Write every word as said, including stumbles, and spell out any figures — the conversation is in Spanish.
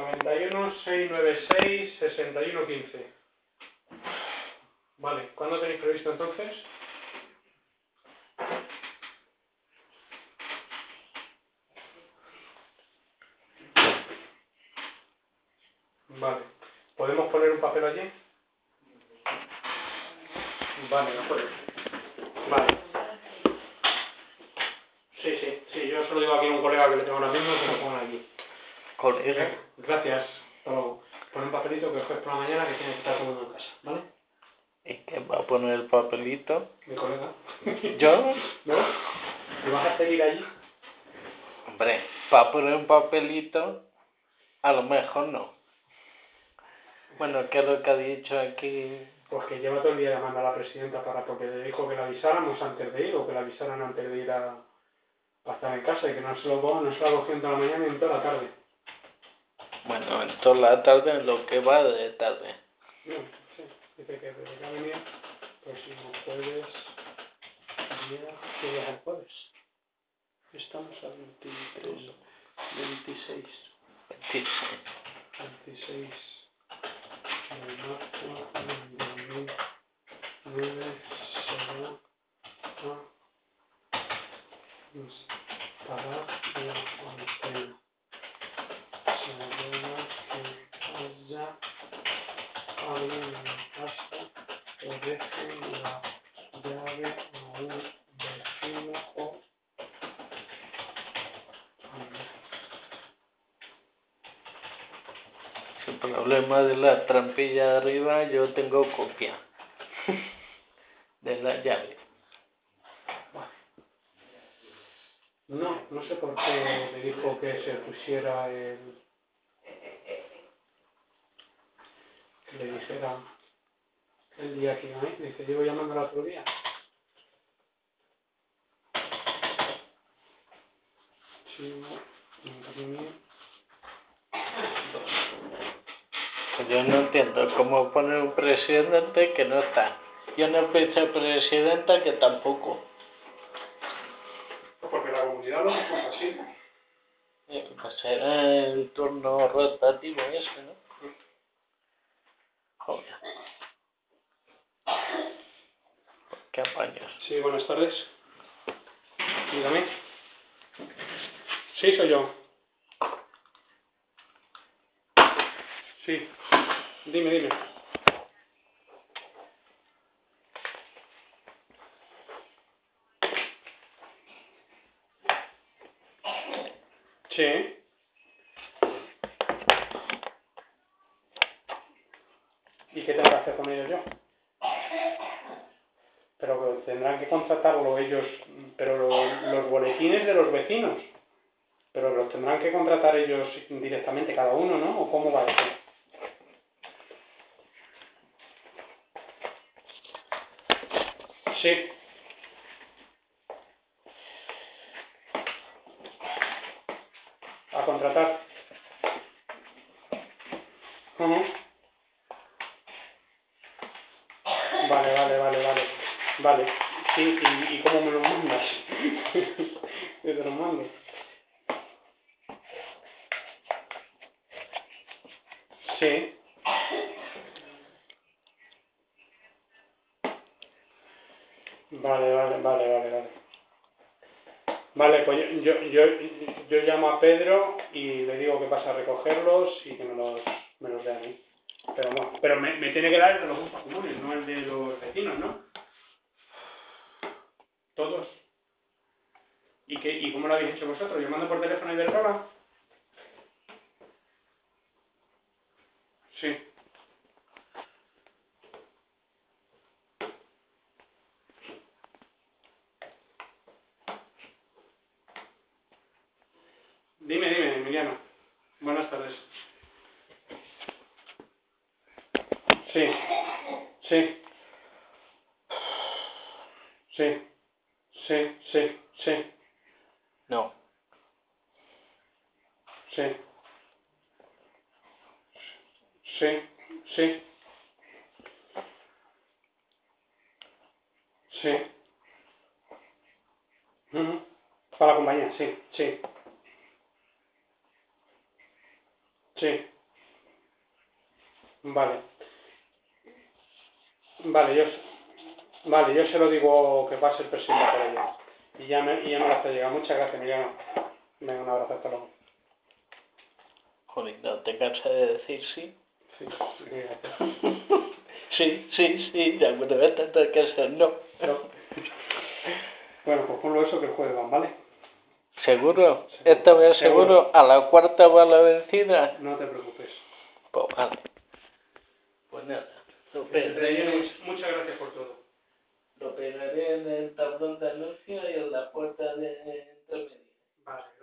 noventa y uno, seiscientos noventa y seis, sesenta y uno, quince. Vale, ¿cuándo tenéis previsto entonces? Vale, ¿podemos poner un papel allí? Vale, de acuerdo. Vale. Sí, sí, sí, yo se lo digo aquí a un colega que le tengo ahora mismo que lo ponga aquí. Colega. ¿Eh? Gracias. Hasta luego. Pon un papelito que el jueves por la mañana que tiene que estar todo el mundo en casa, ¿vale? ¿Y quién va a poner el papelito? Mi colega. ¿Yo? ¿No? ¿Me vas a seguir allí? Hombre, para poner un papelito, a lo mejor no. Bueno, ¿qué es lo que ha dicho aquí? Pues que lleva todo el día llamando a la presidenta para porque le dijo que la avisáramos antes de ir o que la avisaran antes de ir a, a estar en casa y que no se lo pongan, no se la cogió en toda la mañana y en toda la tarde. Bueno, en toda la tarde, en lo que va de tarde. No, sí, dice que desde que ha venido, próximo jueves, día, ¿qué día es el jueves? Estamos a veintitrés, veintiséis. veintiséis. veintiséis de marzo del dos mil nueve se va a instalar la antena. Se ruega que haya alguien en casa que deje la llave a un vecino o El problema de la trampilla de arriba, yo tengo copia de la llave. no, no sé por qué le dijo que se pusiera el... que le dijera el día que iba a ir. Dice, llevo llamando el otro día. Sí, imprimir. Yo no entiendo cómo poner un presidente que no está. Y una vicepresidenta que tampoco. Porque la comunidad lo puso así. Eh, Pues era el turno rotativo ese, ¿no? Joder. Qué apaños. Sí, buenas tardes. Dígame. Sí, soy yo. Sí. Dime, dime. Sí. ¿Y qué tengo que hacer con ellos yo? Pero tendrán que contratarlo ellos, pero los, los boletines de los vecinos. Pero los tendrán que contratar ellos directamente cada uno, ¿no? ¿O cómo va eso? Sí. A contratar. Uh-huh. Vale, vale, vale, vale. Vale. Sí, ¿y, y cómo me lo mandas? Yo te lo mando. Sí. Vale, vale, vale, vale, vale. Vale, pues yo, yo, yo, yo llamo a Pedro y le digo que pasa a recogerlos y que me los, me los dé a mí. Pero, bueno, pero me, me tiene que dar el de los usos comunes, no el de los vecinos, ¿no? Todos. ¿Y, qué, ¿Y cómo lo habéis hecho vosotros? ¿Llamando por teléfono y Iberdrola? Sí. Dime, dime, Emiliano. Buenas tardes. Sí. Sí. Sí. Sí, sí, sí. No. Sí. Sí. Sí. Sí. Uh-huh. Para la compañía, sí, sí. Sí. Vale. Vale, yo, vale, yo se lo digo que pase el presidente por ello. Y ya me, y ya me lo hace llegar. Muchas gracias, Emiliano. Venga, un abrazo, hasta luego. Joder, no te cansas de decir sí. Sí, gracias. Sí, sí, sí, ya me voy a tener que hacer no. No. Bueno, pues ponlo eso que el jueves van, ¿vale? ¿Seguro? Seguro. ¿Esta vez seguro? Seguro. ¿A la cuarta va la vencida? No te preocupes. Pues vale. Pues nada, lo Muchas, pegaré, muchas gracias por todo. lo pegaré en el tablón de anuncio y en la puerta de intermedio. Vale.